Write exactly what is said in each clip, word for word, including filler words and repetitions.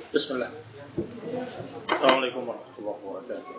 Bismillah. Assalamualaikum warahmatullahi wabarakatuh.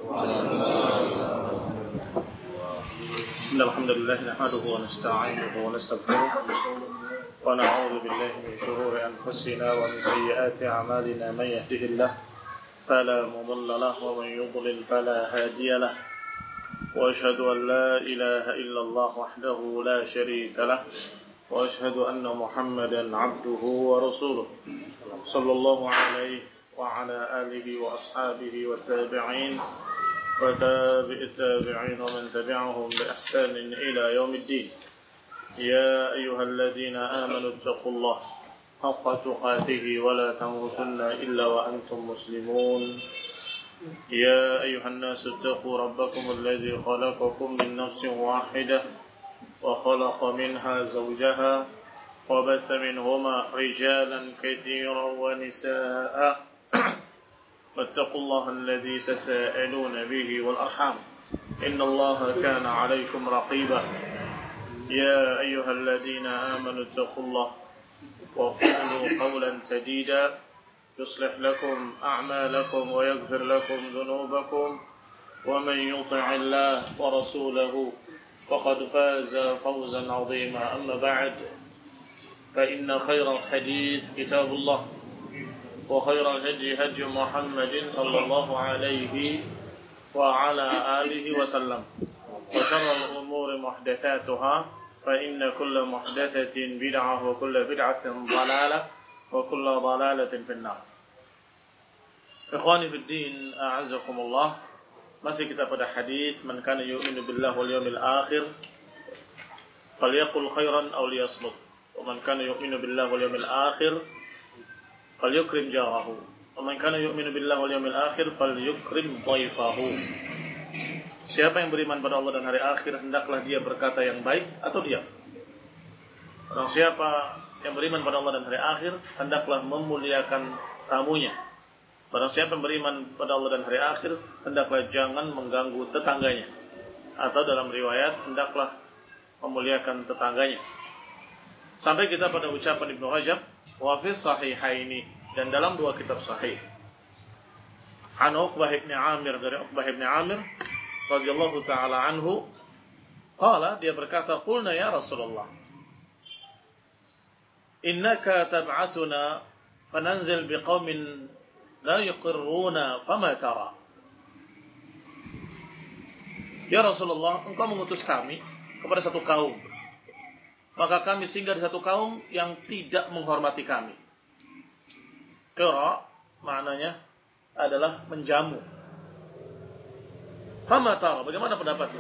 Alhamdulillah nahmaduhu wa nasta'inuhu wa nastaghfiruh wa na'udzu billahi min shururi anfusina wa min sayyiati a'malina may yahdihillahu fala mudilla lahu wa man yudlil fala hadiya lahu wa ashhadu an la ilaha illallah wahdahu la sharika lahu wa ashhadu anna Muhammadan 'abduhu wa rasuluh sallallahu alaihi wa ala alihi wa ashabihi wa tabi'in wa tabi'it tabi'in wa man tabi'ahum bi ihsanin ila yaumiddin. Ya ayyuhalladzina amanu taqullaha haqqa tuqatih wa la tamutunna illa wa antum muslimun. Ya ayyuhan nasu taqu rabbakum alladzi khalaqakum min nafsin wahidah wa khalaqa minha zawjaha wa batha minhuma rijalan katiran wa nisaa'a. واتقوا الله الذي تساءلون به والأرحام إن الله كان عليكم رقيبا يا أيها الذين آمنوا اتقوا الله وقولوا قولا سديدا يصلح لكم أعمالكم ويغفر لكم ذنوبكم ومن يطع الله ورسوله فقد فاز فوزا عظيما. أما بعد فإن خير الحديث كتاب الله وخير الهدي هدي محمد صلى الله عليه وعلى آله وسلم وشر الأمور محدثاتها فإن كل محدثة بدعة وكل بدعة ضلالة وكل ضلالة في النار. Ikhwani fid din, a'azzakumullah. Masih kita pada hadis man kana yu'minu billahi wal yawmil akhir falyaqul khairan aw liyasmut wa man kana yu'minu billahi wal yawmil akhir falyukrim jarahu wa man kana yu'minu billahi wal yawmil akhir falyukrim dhaifahu. Siapa yang beriman pada Allah dan hari akhir hendaklah dia berkata yang baik atau diam. Orang siapa yang beriman pada Allah dan hari akhir hendaklah memuliakan tamunya. Barang siapa yang beriman pada Allah dan hari akhir hendaklah jangan mengganggu tetangganya. Atau dalam riwayat hendaklah memuliakan tetangganya. Sampai kita pada ucapan Ibnu Rajab wa fi sahihaini, dan dalam dua kitab sahih. An Uqbah bin Amir, dari Uqbah bin Amir radhiyallahu taala anhu, qala, dia berkata, qulna ya Rasulullah, innaka tab'atuna fananzil biqaumin la yuqirruna fama tara. Ya Rasulullah, engkau mengutus kami kepada satu kaum, maka kami singgah di satu kaum yang tidak menghormati kami. Qira maknanya adalah menjamu. Fama tara, bagaimana pendapatmu?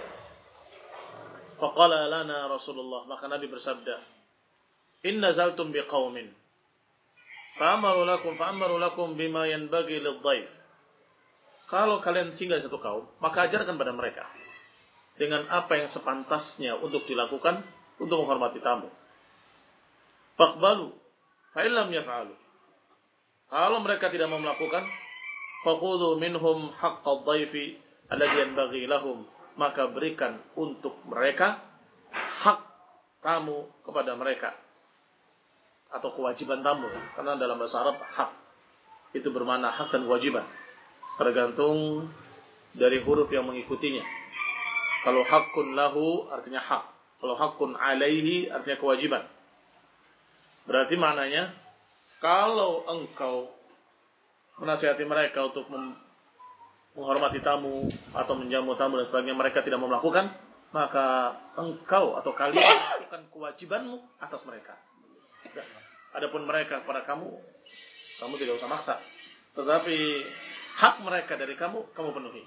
Faqala lana Rasulullah, maka Nabi bersabda, in nazaltum biqaumin fa'amaru lakum fa'amaru lakum bima yanbaghi lidh-dhaif. Kalau kalian singgah di satu kaum, maka ajarkan pada mereka dengan apa yang sepantasnya untuk dilakukan untuk menghormati tamu. Faqbalu fa illam yaf'alu. Kalau mereka tidak mau melakukan, faqulu minhum haqqad dhaifi alladhi yanbaghi lahum, maka berikan untuk mereka hak tamu kepada mereka, atau kewajiban tamu, karena dalam bahasa Arab hak itu bermakna hak dan kewajiban, tergantung dari huruf yang mengikutinya. Kalau haqqun lahu artinya hak, kalau hakun alaihi artinya kewajiban. Berarti maknanya, kalau engkau menasihati mereka untuk menghormati tamu atau menjamu tamu dan sebagainya, mereka tidak mau melakukan, maka engkau atau kalian melakukan kewajibanmu atas mereka. Adapun mereka kepada kamu, kamu tidak usah maksa. Tetapi hak mereka dari kamu, kamu penuhi.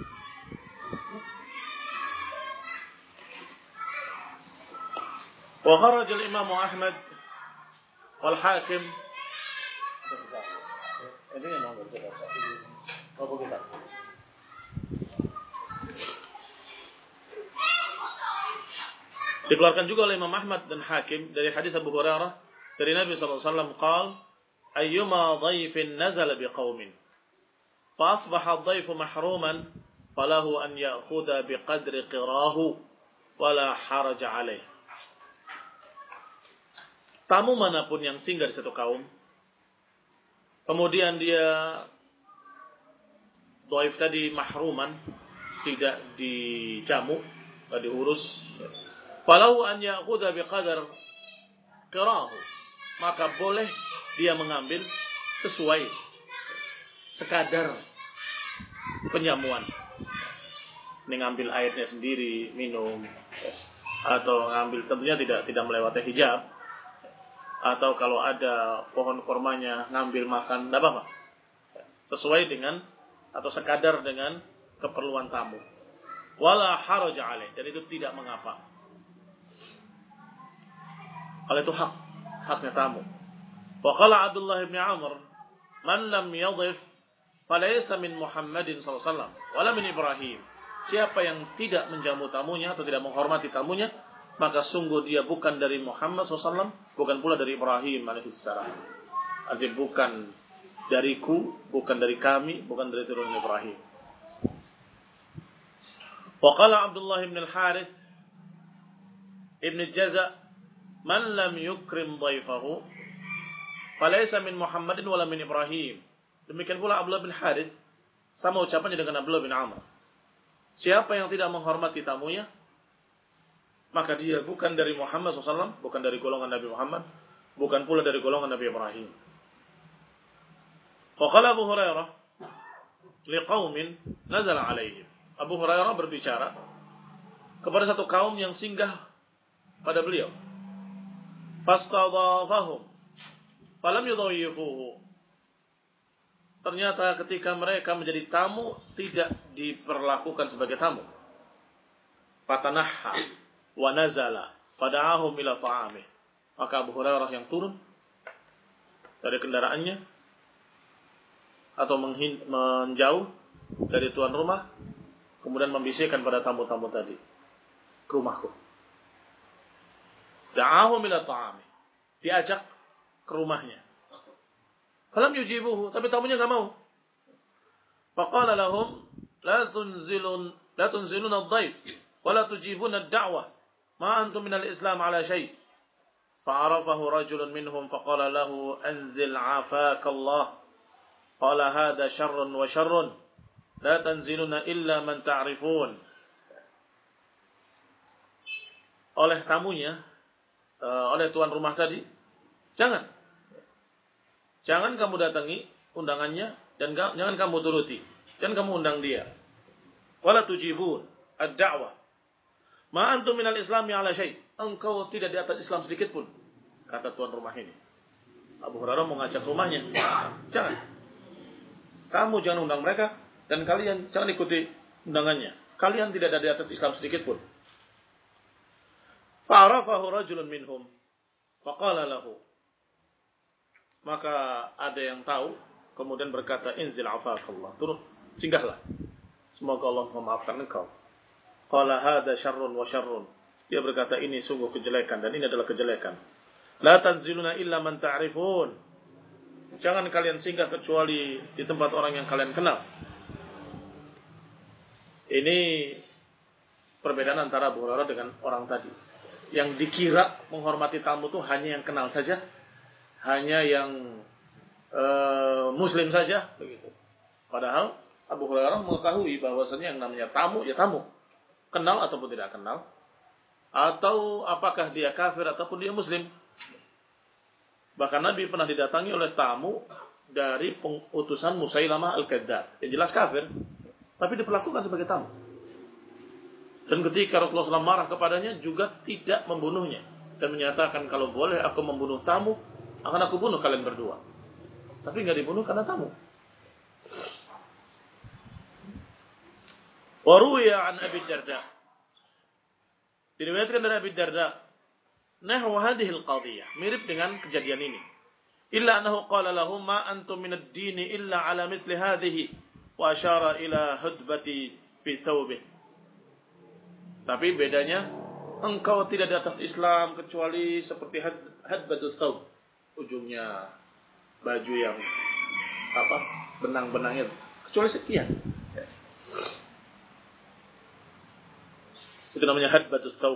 Wa kharaj al-Imam Ahmad wal Hakim. Ini yang nomor kita. Apa kita? Dikeluarkan juga oleh Imam Ahmad dan Hakim dari hadis Abu Hurairah dari Nabi sallallahu alaihi wasallam, qaal, ayyuma dhaifin nazala biqaumin fa asbaha ad-dhaifu mahruman falahu an ya'khudha biqadri qirahu wala haraja alaihi. Tamu manapun yang singgah di satu kaum, kemudian dia dhaif tadi mahruman, tidak dijamu, tidak diurus, falau an ya'khudha biqadar qirahu, maka boleh dia mengambil sesuai sekadar penyamuan. Ini ngambil airnya sendiri minum, atau ngambil, tentunya tidak tidak melewati hijab, atau kalau ada pohon kormanya ngambil makan, tidak apa-apa, sesuai dengan atau sekadar dengan keperluan tamu. Wala haraja alaih, dan itu tidak mengapa. Kalau itu hak, haknya tamu. Wa qala Abdullah bin Amr, man lam yadhif falaysa min Muhammadin sallallahu alaihi wasallam wala min Ibrahim. Siapa yang tidak menjamu tamunya atau tidak menghormati tamunya, maka sungguh dia bukan dari Muhammad sallallahu alaihi wasallam, bukan pula dari Ibrahim alaihissalam. Artinya bukan dariku, bukan dari kami, bukan dari turunan Ibrahim. Wa qala Abdullah bin al-Harith ibn Jaza, man lam yukrim dhaifahu falaysa min Muhammadin wala min Ibrahim. Demikian pula Abdullah bin Harith, sama ucapannya dengan Abdullah bin Amr. Siapa yang tidak menghormati tamunya, maka dia bukan dari Muhammad sallallahu alaihi wasallam, bukan dari golongan Nabi Muhammad, bukan pula dari golongan Nabi Ibrahim. Wa qala Abu Hurairah liqaumin nazala alaihim. Abu Hurairah berbicara kepada satu kaum yang singgah pada beliau. Fastadhafahum falam yudhayyifuhu. Ternyata ketika mereka menjadi tamu, tidak diperlakukan sebagai tamu. Fatanahha wa nazala fada'ahum ila ta'amih. Maka Abu Hurairah yang turun dari kendaraannya atau menjauh dari tuan rumah, kemudian membisikkan pada tamu-tamu tadi, ke rumahku. Da'ahum ila ta'amih. Diajak ke rumahnya. Falam yujibuhu, tapi tamunya enggak mau. Faqala lahum la tunzilun la tunziluna ad-dhaif wa la tujibuna ad-da'wah ma antum min al-islam ala shay'. Fa'arafahu rajulun minhum faqala lahu anzil 'afaka Allah. Qala hadha syarrun wa syarrun la tanziluna illa man ta'rifun. Oleh tamunya, oleh tuan rumah tadi, jangan Jangan kamu datangi undangannya, dan jangan kamu turuti, jangan kamu undang dia. Wala tujibun ad-da'wah. Ma antum minal islami ala syai'. Engkau tidak di atas Islam sedikit pun, kata tuan rumah ini. Abu Hurairah mau ngajak rumahnya. Jangan. Kamu jangan undang mereka, dan kalian jangan ikuti undangannya. Kalian tidak ada di atas Islam sedikit pun. Fa'arafahu rajulun minhum faqala lahu. Maka ada yang tahu, kemudian berkata, inzil afakallah, turun, singgahlah, semoga Allah memaafkan engkau. Qala hadha syarrun wa syarrun. Dia berkata, ini sungguh kejelekan dan ini adalah kejelekan. La tanziluna illa man ta'rifun. Jangan kalian singgah kecuali di tempat orang yang kalian kenal. Ini perbedaan antara Abu Hurairah dengan orang tadi, yang dikira menghormati tamu itu hanya yang kenal saja, hanya yang e, muslim saja, begitu. Padahal Abu Hurairah mengetahui bahwasanya yang namanya tamu ya tamu, kenal ataupun tidak kenal, atau apakah dia kafir ataupun dia muslim. Bahkan Nabi pernah didatangi oleh tamu dari utusan Musailamah al-Kadzdzab, yang jelas kafir, tapi diperlakukan sebagai tamu. Dan ketika Rasulullah shallallahu alaihi wasallam marah kepadanya, juga tidak membunuhnya, dan menyatakan, kalau boleh aku membunuh tamu, akan aku bunuh kalian berdua. Tapi enggak dibunuh karena tamu. Wa ruwiya an Abi Darda. Diriwayatkan dari Abi Darda, nahwu hadhihi al-qadhiyah, mirip dengan kejadian ini. Illa annahu qala lahum ma antum min ad-din illa ala mithli hadhihi wa asyara ila hudbati fi thawbih. Tapi bedanya, engkau tidak di atas Islam kecuali seperti hadbatut thawb, ujungnya baju yang apa, benang-benangnya, kecuali sekian. Itu namanya hadbatut thawb.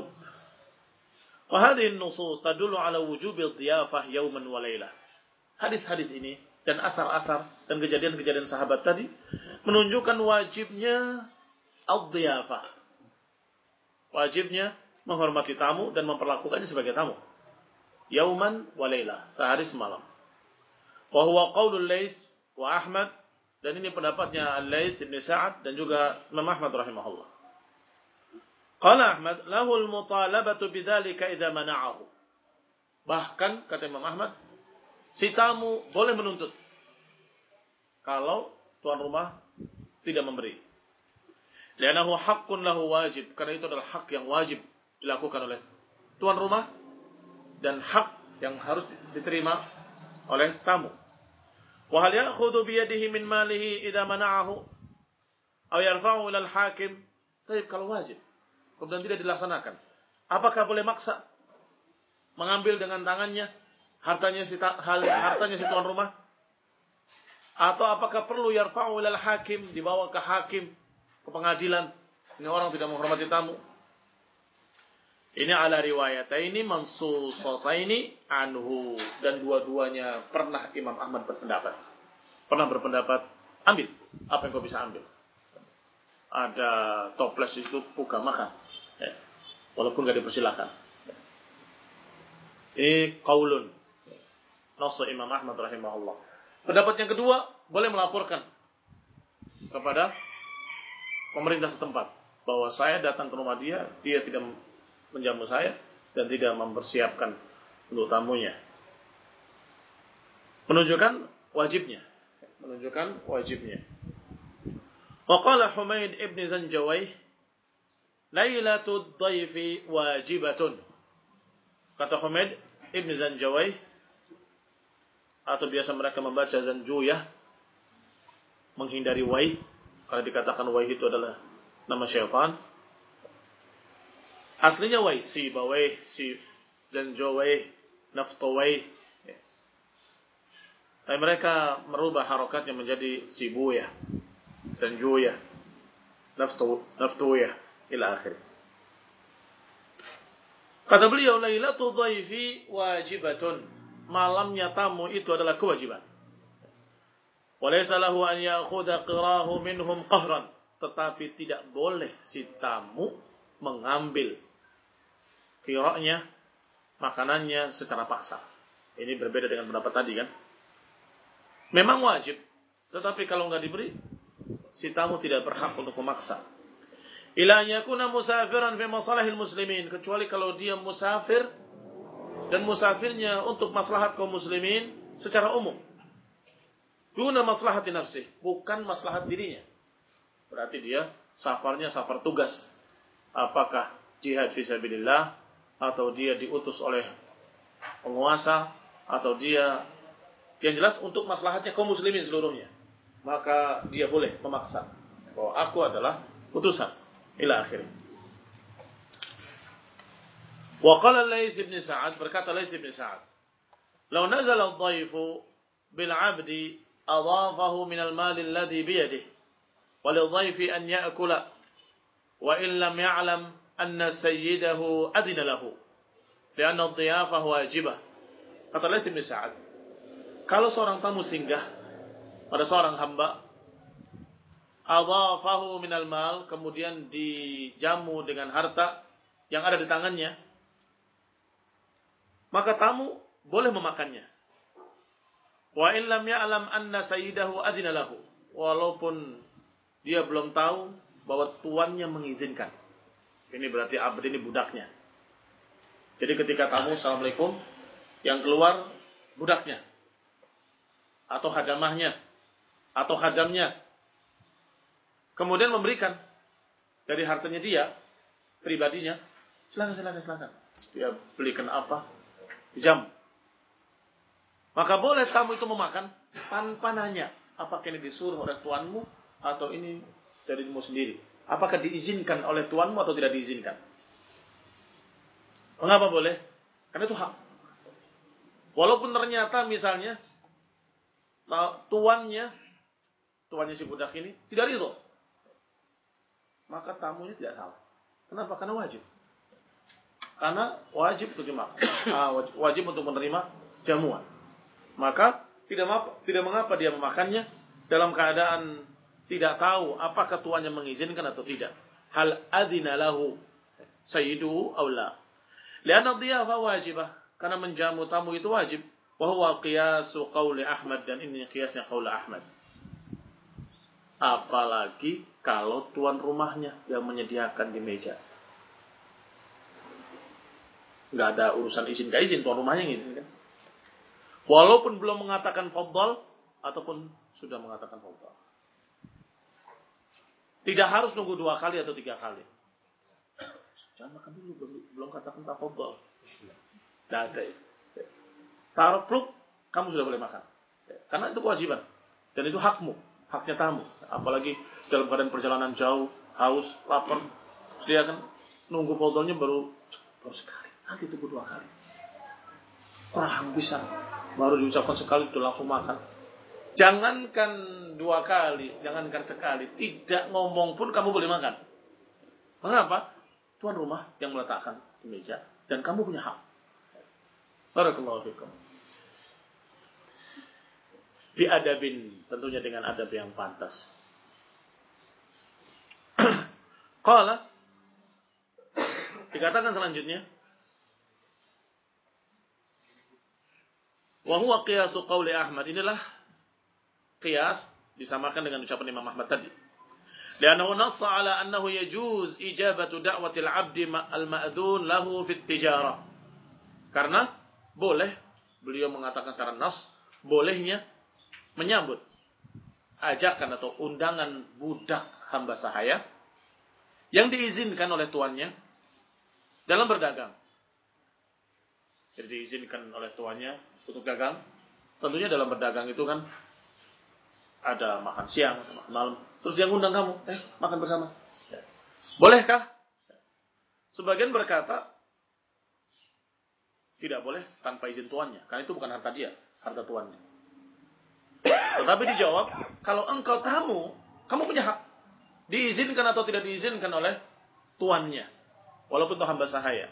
Wa hadhihi an-nusus tadullu ala wujubi ad-dhiyafah yawman wa laylah. Hadis-hadis ini dan asar-asar dan kejadian-kejadian sahabat tadi menunjukkan wajibnya ad-dhiyafah. Wajibnya menghormati tamu dan memperlakukannya sebagai tamu. Yauman wa laila, sehari semalam. Wa huwa qaulul Laits wa Ahmad, dan ini pendapatnya Al-Laits bin Sa'ad dan juga Imam Ahmad rahimahullah. Qala Ahmad, lahul mutalabatu bidzalika idza mana'ahu. Bahkan kata Imam Ahmad, si tamu boleh menuntut kalau tuan rumah tidak memberi. Li'annahu haqqun lahu wajib, karena itu adalah hak yang wajib dilakukan oleh tuan rumah dan hak yang harus diterima oleh tamu. Wa hal ya'khudhu bi yadihi min malihi idza mana'ahu aw yarfa'u ila al-hakim? Tapi kalau wajib kemudian tidak dilaksanakan, apakah boleh maksa mengambil dengan tangannya hartanya si ta- hartanya si tuan rumah? Atau apakah perlu yarfa'u ila al-hakim, dibawa ke hakim, ke pengadilan? Ini orang tidak menghormati tamu. Ini ala riwayataini mansusataini anhu, dan dua-duanya pernah Imam Ahmad berpendapat. Pernah berpendapat, ambil apa yang kau bisa ambil. Ada toples itu buka makan, ya, walaupun tidak dipersilakan. Ini qaulun nass Imam Ahmad rahimahullah. Pendapat yang kedua, boleh melaporkan kepada pemerintah setempat bahwa saya datang ke rumah dia, dia tidak menjamu saya dan tidak mempersiapkan untuk tamunya. Menunjukkan wajibnya, menunjukkan wajibnya. Wa qala Humaid ibn Zanjawaih, lailatul dhaifi wajibatun. Kata Humaid ibn Zanjawaih, atau biasa mereka membaca Zanjuyah, menghindari waih, karena dikatakan waih itu adalah nama syaitan. Aslinya waih, si bawaih, si Zanjawaih, naftawaih. Tapi mereka merubah harokatnya menjadi si buyah, Zanjuyah, naftu, naftuyah, ila akhir. Kata beliau, lailatul dhaifi wajibatun. Malamnya tamu itu adalah kewajiban. Walaysa lahu an ya'khudha qirahu minhum qahran. Tetapi tidak boleh si tamu mengambil qira'nya, makanannya secara paksa. Ini berbeda dengan pendapat tadi kan. Memang wajib, tetapi kalau enggak diberi, si tamu tidak berhak untuk memaksa. Ila an yakuna musafiran fi masalahil muslimin, kecuali kalau dia musafir dan musafirnya untuk maslahat kaum muslimin secara umum. Duna maslahati nafsih, bukan maslahat dirinya. Berarti dia safarnya safar tugas. Apakah jihad fisabilillah, atau dia diutus oleh penguasa, atau dia yang jelas untuk maslahatnya kaum muslimin seluruhnya. Maka dia boleh memaksa bahwa aku adalah utusan. Ila akhirnya. Wa qala Laits bin Sa'ad, berkata Laits bin Sa'ad, "Law nazala ad-dhayfu bil 'abdi adhafahu min al-mal alladhi bi yadihi, wa lidh-dhayfi an ya'kula wa in lam ya'lam anna sayyidahu adina lahu, li'anna ad-dhiyafah wajibah." Kata Laits bin Sa'ad, kalau seorang tamu singgah pada seorang hamba, adhafahu min al-mal, kemudian dijamu dengan harta yang ada di tangannya, maka tamu boleh memakannya. Wa in lam ya'lam anna sayyidahu adina lahu, walaupun dia belum tahu bahwa tuannya mengizinkan. Ini berarti abd, ini budaknya. Jadi ketika tamu assalamualaikum, yang keluar budaknya atau hadamahnya atau hadamnya, kemudian memberikan dari hartanya dia pribadinya, silakan silakan silakan. Dia belikan apa? Jam. Maka boleh tamu itu memakan tanpa nanya, apakah ini disuruh oleh tuanmu atau ini dari dirimu sendiri. Apakah diizinkan oleh tuanmu atau tidak diizinkan. Mengapa boleh? Karena itu hak. Walaupun ternyata misalnya tuannya, tuannya si budak ini tidak ridho, maka tamunya tidak salah. Kenapa? Karena wajib. Karena wajib untuk dimakan, wajib untuk menerima jamuan. Maka tidak mengapa, tidak mengapa dia memakannya dalam keadaan tidak tahu apakah tuannya mengizinkan atau tidak. Hal adina lahu sayyiduhu aw la. Lianna dhiyafa wajibah, karena menjamu tamu itu wajib. Wa huwa qiyasu qauli Ahmad, dan ini qiyasnya qaul Ahmad. Apalagi kalau tuan rumahnya yang menyediakan di meja. Enggak ada urusan izin gak izin, tuan rumahnya yang izinkan. Walaupun belum mengatakan fadhal ataupun sudah mengatakan fadhal. Tidak harus nunggu dua kali atau tiga kali. Jangan makan dulu, belum, belum katakan tafadhal. Tidak ada itu. Taruh pluk, kamu sudah boleh makan. Karena itu kewajiban. Dan itu hakmu, haknya tamu. Apalagi dalam keadaan perjalanan jauh, haus, lapar. Dia akan nunggu fadhalnya baru, baru sekali. Nanti tunggu dua kali. Kurang bisa. Baru diucapkan sekali, sudah langsung makan. Jangankan dua kali, jangankan sekali, tidak ngomong pun kamu boleh makan. Mengapa? Tuan rumah yang meletakkan di meja dan kamu punya hak. Barakallahu fikum. Bi adabin, tentunya dengan adab yang pantas. Qala, dikatakan selanjutnya, wa huwa qiyasu qauli Ahmad. Inilah qiyas disamakan dengan ucapan Imam Ahmad tadi. Li'annahu nassa 'ala annahu yajuz ijabatu da'watil 'abdi al-ma'dzun lahu fit tijarah. Karena boleh, beliau mengatakan secara nas, bolehnya menyambut ajakan atau undangan budak hamba sahaya yang diizinkan oleh tuannya dalam berdagang. Jadi diizinkan oleh tuannya untuk dagang. Tentunya dalam berdagang itu kan ada makan siang, makan malam. Terus dia ngundang kamu, eh makan bersama. Bolehkah? Sebagian berkata tidak boleh tanpa izin tuannya, karena itu bukan harta dia, harta tuannya. Tetapi dijawab, kalau engkau tamu, kamu punya hak. Diizinkan atau tidak diizinkan oleh tuannya, walaupun itu hamba sahaya.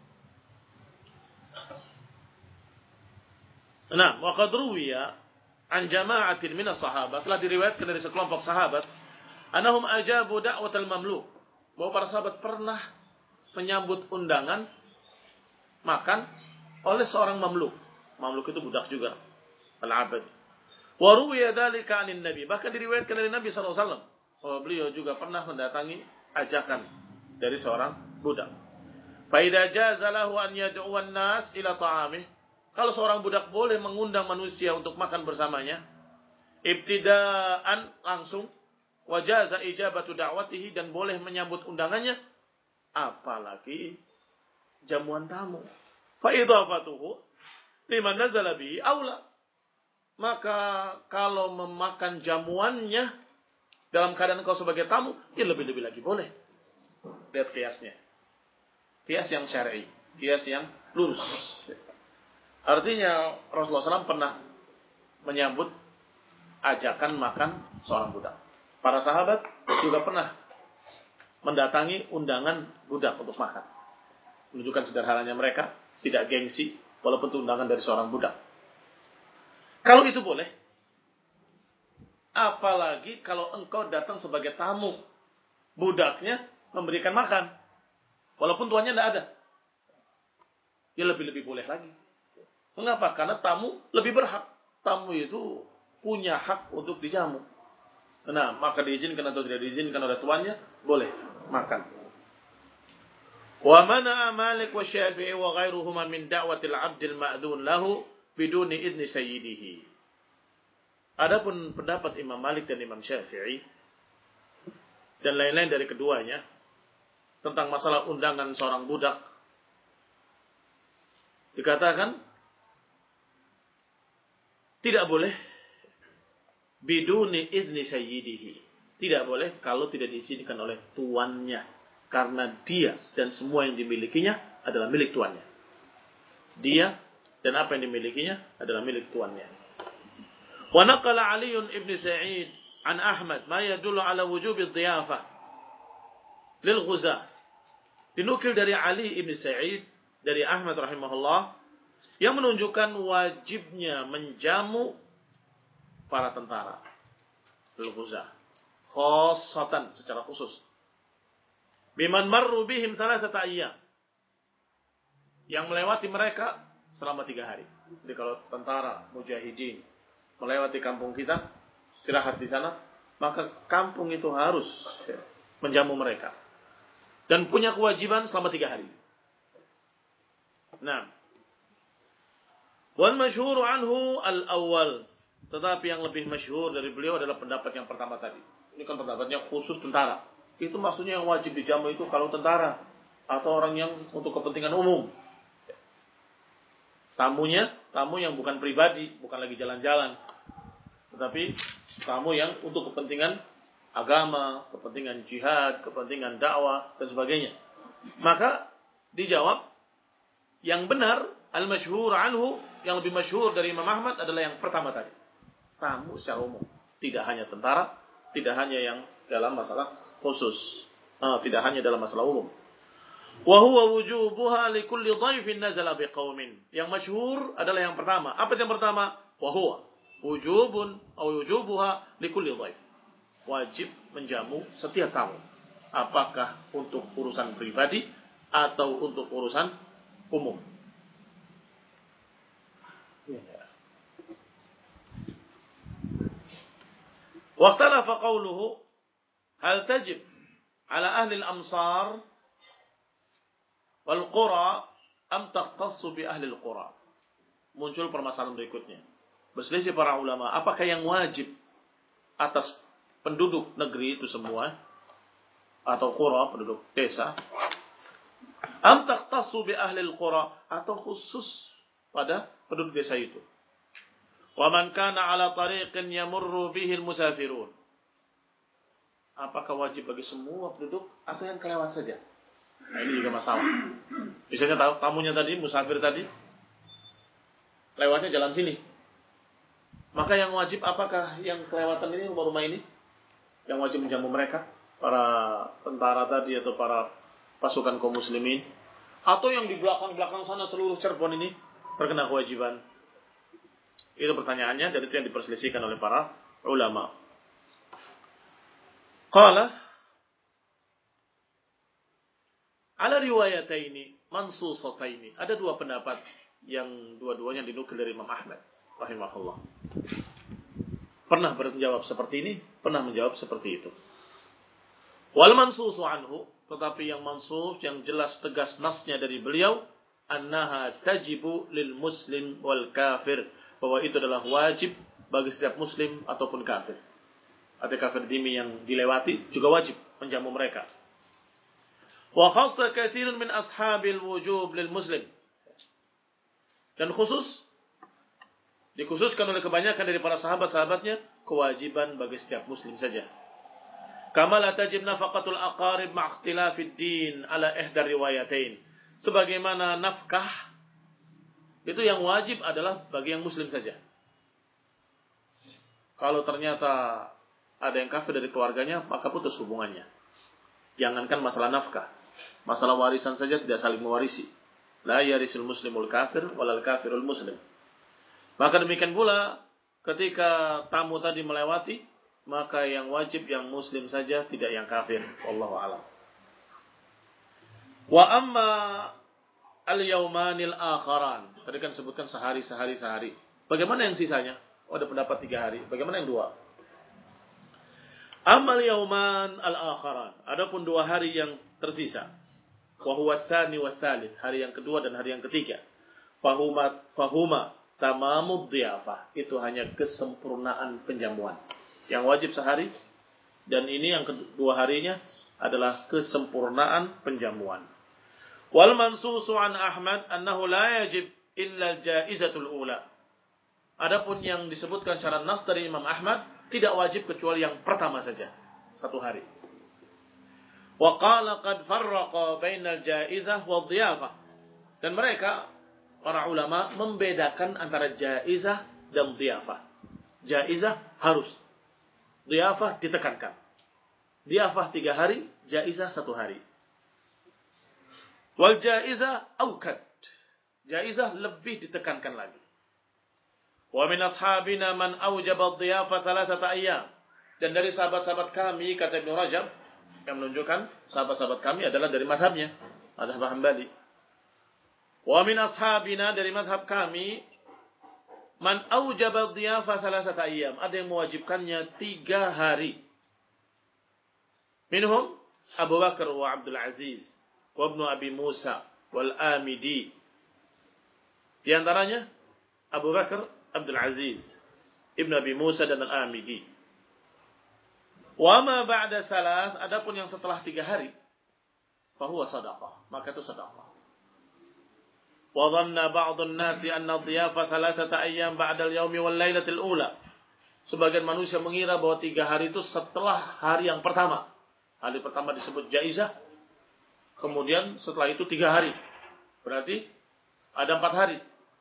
Nah, wa qad ruwiya an jama'atin min as-sahabat, telah diriwayatkan dari sekelompok sahabat, annahum ajabu da'watal mamluk, bahwa para sahabat pernah menyambut undangan makan oleh seorang mamluk. Mamluk itu budak juga, al-abad. Wa ruwiya dzalika 'anin nabi, bahkan diriwayatkan dari Nabi sallallahu alaihi wasallam bahwa beliau juga pernah mendatangi ajakan dari seorang budak. Fa idza jaza lahu an yad'u an-nas ila ta'amih, kalau seorang budak boleh mengundang manusia untuk makan bersamanya, ibtidaan langsung, wajaza ijabatu da'watihi, dan boleh menyambut undangannya, apalagi jamuan tamu. Fa idhafatuhu liman nazala bihi aula. Maka kalau memakan jamuannya dalam keadaan kau sebagai tamu, ya lebih-lebih lagi boleh. Lihat kiasnya. Kias yang syar'i, kias yang lurus. Artinya Rasulullah shallallahu alaihi wasallam pernah menyambut ajakan makan seorang budak. Para sahabat juga pernah mendatangi undangan budak untuk makan. Menunjukkan sederhananya mereka, tidak gengsi, walaupun itu undangan dari seorang budak. Kalau itu boleh, apalagi kalau engkau datang sebagai tamu, budaknya memberikan makan, walaupun tuannya tidak ada. Ya lebih-lebih boleh lagi. Mengapa? Karena tamu lebih berhak. Tamu itu punya hak untuk dijamu. Nah, maka diizinkan atau tidak diizinkan oleh tuannya, boleh makan. Wa mana Malik wa Syafi'i wa ghairuhuma min da'watil 'abdil ma'dzun lahu biduni idni sayyidihi. Adapun pendapat Imam Malik dan Imam Syafi'i dan lain-lain dari keduanya tentang masalah undangan seorang budak, dikatakan tidak boleh biduni idni sayyidihi. Tidak boleh kalau tidak diizinkan oleh tuannya, karena dia dan semua yang dimilikinya adalah milik tuannya. Dia dan apa yang dimilikinya adalah milik tuannya. Wa naqala Ali ibn Sa'id an Ahmad ma yadullu ala wujub ad-dhiyafah lil ghuzah. Dinukil dari Ali ibn Sa'id dari Ahmad rahimahullah yang menunjukkan wajibnya menjamu para tentara al-ghuzah khassatan secara khusus biman marru bihim thalathata ayyam yang melewati mereka selama tiga hari. Jadi kalau tentara mujahidin melewati kampung kita istirahat di sana, maka kampung itu harus menjamu mereka dan punya kewajiban selama tiga hari. Nah, wal masyhur anhu al-awwal, tetapi yang lebih masyhur dari beliau adalah pendapat yang pertama tadi. Ini kan pendapatnya khusus tentara. Itu maksudnya yang wajib dijamu itu kalau tentara atau orang yang untuk kepentingan umum. Tamunya, tamu yang bukan pribadi, bukan lagi jalan-jalan, tetapi tamu yang untuk kepentingan agama, kepentingan jihad, kepentingan dakwah dan sebagainya. Maka dijawab yang benar al-masyhur anhu, yang lebih masyhur dari Imam Ahmad adalah yang pertama tadi. Tamu secara umum, tidak hanya tentara, tidak hanya yang dalam masalah khusus, uh, tidak hanya dalam masalah umum. Wa huwa wujubuha li kulli dhaifin nazala biqaumin. Yang masyhur adalah yang pertama. Apa yang pertama? Wa huwa wujubun atau wujubuha li kulli dhaif. Wajib menjamu setiap tamu. Apakah untuk urusan pribadi atau untuk urusan umum. Waqtalafa qawluhu hal tajib ala ahli al-amsar wal qura am taqtassu bi ahli al-qura. Muncul permasalahan berikutnya. Berselisih para ulama, apakah yang wajib atas penduduk negeri itu semua atau qura, penduduk desa, am taqtassu bi ahli al-qura, atau khusus pada penduduk desa itu. Wa man kana ala tariqin yamurru bihi al-musafirun. Apakah wajib bagi semua penduduk atau yang kelewat saja? Nah, ini juga masalah. Misalnya tamunya tadi, musafir tadi, lewatnya jalan sini. Maka yang wajib apakah yang kelewatan ini, rumah-rumah ini? Yang wajib menjamu mereka? Para tentara tadi atau para pasukan kaum muslimin? Atau yang di belakang-belakang sana seluruh Cirebon ini terkena kewajiban? Itu pertanyaannya, dan itu yang diperselisihkan oleh para ulama. Qala ala riwayataini mansusataini. Ada dua pendapat yang dua-duanya dinukil dari Imam Ahmad rahimahullah. Pernah menjawab seperti ini, pernah menjawab seperti itu. Wal mansusu anhu, tetapi yang mansus, yang jelas tegas nasnya dari beliau, annaha tajibu lil muslim wal kafir, bahwa itu adalah wajib bagi setiap muslim ataupun kafir. Ada kafir dimi yang dilewati juga wajib menjamu mereka. Wa khassa katsirun min ashabil wujub lil muslim. Dan khusus dikhususkan oleh kebanyakan dari para sahabat-sahabatnya kewajiban bagi setiap muslim saja. Kama la tajib nafaqatul aqarib ma' ikhtilafid din ala ihda riwayatain. Sebagaimana nafkah itu yang wajib adalah bagi yang muslim saja. Kalau ternyata ada yang kafir dari keluarganya, maka putus hubungannya. Jangankan masalah nafkah, masalah warisan saja tidak saling mewarisi. La yarisul muslimul kafir walal kafirul muslim. Maka demikian pula ketika tamu tadi melewati, maka yang wajib yang muslim saja, tidak yang kafir. Wallahu a'lam. Wa amma al-yaumanil akharan. Tadi kan sebutkan sehari, sehari, sehari. Bagaimana yang sisanya? Oh, ada pendapat tiga hari. Bagaimana yang dua? Amal yauman al-akharan. Adapun dua hari yang tersisa. Wa huwa tsani wa tsalits. Hari yang kedua dan hari yang ketiga. Fahuma fahuma tamamud dhiyafah. Itu hanya kesempurnaan penjamuan. Yang wajib sehari, dan ini yang kedua harinya adalah kesempurnaan penjamuan. Wal mansusu an Ahmad annahu la yajib illa jaizatul ula. Adapun yang disebutkan secara nas dari Imam Ahmad, tidak wajib kecuali yang pertama saja, satu hari. Wa qala qad farraqa bainal jaizah wa dhiyafah. Dan mereka para ulama membedakan antara jaizah dan dhiyafah. Jaizah harus, dhiyafah ditekankan. Dhiyafah tiga hari, jaizah satu hari. Wal jaizah aukad. Jaizah lebih ditekankan lagi. Wa min ashabina man awjaba ad-dhiyafa thalathata ayyam. Dan dari sahabat-sahabat kami, kata Ibnu Rajab, yang menunjukkan sahabat-sahabat kami adalah dari madhabnya, madhab Hambali. Wa min ashabina, dari madhab kami, man awjaba ad-dhiyafa thalathata ayyam. Ada yang mewajibkannya tiga hari. Minhum Abu Bakar wa Abdul Aziz wa Ibnu Abi Musa wal Amidi. Di antaranya Abu Bakar, Abdul Aziz, Ibnu Abi Musa dan Al-Amidi. Wa ma ba'da thalath, adapun yang setelah tiga hari, fahuwa sadaqah, maka itu sedekah. Wa dhanna ba'dun nasi anna dhiyafa thalathata ayyam ba'da al-yawmi wal lailatil ula. Sebagian manusia mengira bahwa tiga hari itu setelah hari yang pertama. Hari pertama disebut jaizah, kemudian setelah itu tiga hari. Berarti ada empat hari.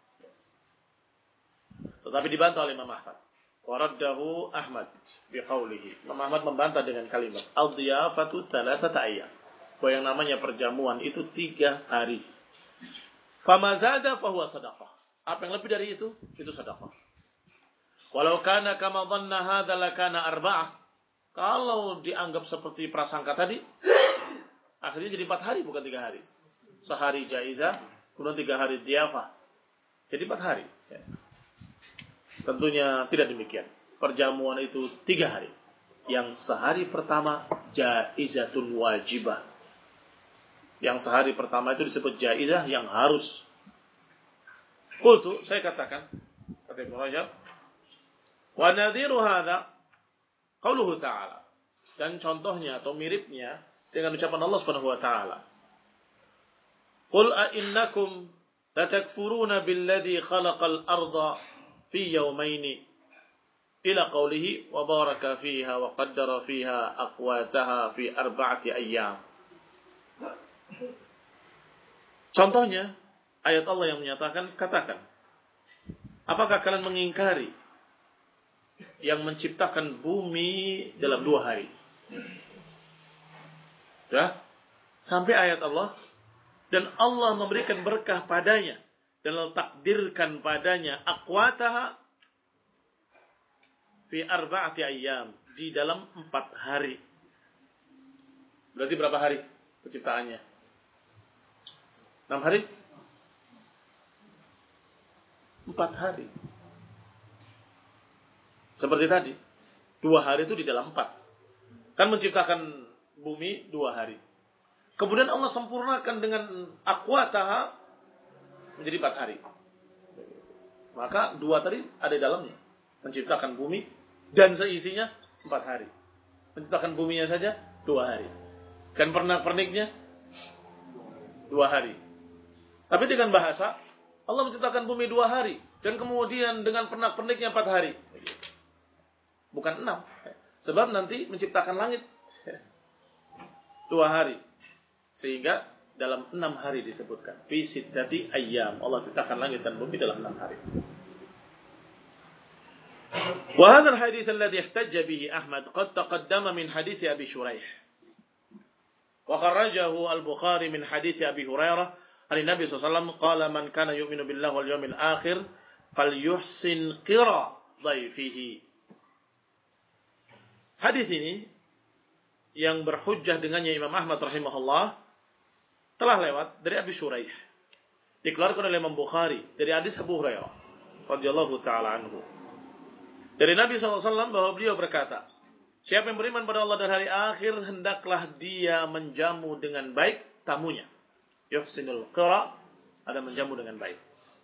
Tetapi dibantah oleh Imam Ahmad. Waraddahu Ahmad biqaulihi. Imam Ahmad membantah dengan kalimat al-dhiyafatu thalathata ayyam. Bahwa yang namanya perjamuan itu tiga hari. Fama zada fahuwa sadaqah. Apa yang lebih dari itu, itu sedekah. Walau kana kama dhanna hadza lakana arba'ah. Kalau dianggap seperti prasangka tadi, akhirnya jadi empat hari bukan tiga hari. Sehari jaizah, kemudian tiga hari dhiyafah. Jadi empat hari. Ya. Tentunya tidak demikian. Perjamuan itu tiga hari. Yang sehari pertama jaizatun wajibah. Yang sehari pertama itu disebut jaizah yang harus. Qultu, saya katakan, kata Ibnu Rajab, wa nadhiru hadza qauluhu ta'ala. Dan contohnya atau miripnya dengan ucapan Allah Subhanahu wa taala. Qul a innakum latakfuruna billadzi khalaqal arda fi yawmayn ila qawlihi wa baraka fiha wa qaddara fiha aqwataha fi arba'ati ayyam. Contohnya ayat Allah yang menyatakan, katakan, apakah kalian mengingkari yang menciptakan bumi dalam dua hari? Ya, sampai ayat Allah, dan Allah memberikan berkah padanya dan takdirkan padanya aqwataha fi arba'ati ayyam, di dalam empat hari. Berarti berapa hari penciptaannya? Enam hari? Empat hari. Seperti tadi, dua hari itu di dalam empat. Kan menciptakan bumi dua hari. Kemudian Allah sempurnakan dengan aqwataha menjadi empat hari. Maka dua tadi ada di dalamnya. Menciptakan bumi dan seisinya empat hari. Menciptakan buminya saja dua hari. Dan pernak-perniknya dua hari. Tapi dengan bahasa, Allah menciptakan bumi dua hari. Dan kemudian dengan pernak-perniknya empat hari. Bukan enam. Sebab nanti menciptakan langit dua hari. Sehingga dalam enam hari disebutkan. Fi sittati ayyam. Allah ciptakan langit dan bumi dalam enam hari. Wa hadha al-hadith alladhi ihtajja bihi Ahmad qad taqaddama min hadith Abi Shuraih. Wa kharrajahu al-Bukhari min hadith Abi Hurairah an Nabi sallallahu alaihi wasallam qala man kana yu'minu billahi wal yawmil akhir falyuhsin qira dhaifihi. Hadis ini yang berhujjah dengannya Imam Ahmad rahimahullah telah lewat dari Abi Shuraih. Dikeluarkan oleh Imam Bukhari dari hadis Abu Hurairah radhiyallahu taala anhu. Dari Nabi sallallahu alaihi wasallam bahwa beliau berkata, siapa yang beriman pada Allah dan hari akhir, hendaklah dia menjamu dengan baik tamunya. Yuhsinul qira, ada menjamu dengan baik.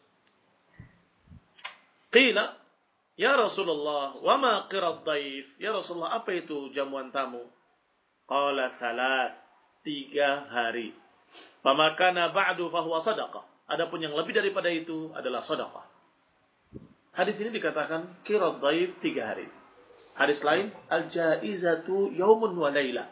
Qila, ya Rasulullah, wa ma qirat dhaif? Ya Rasulullah, apa itu jamuan tamu? Qala thalath, tiga hari. Fama kana ba'du fahuwa sadaqah. Adapun yang lebih daripada itu adalah sedekah. Hadis ini dikatakan qirat dhaif tiga hari. Hadis lain al-jaizatu yaumun wa lailah.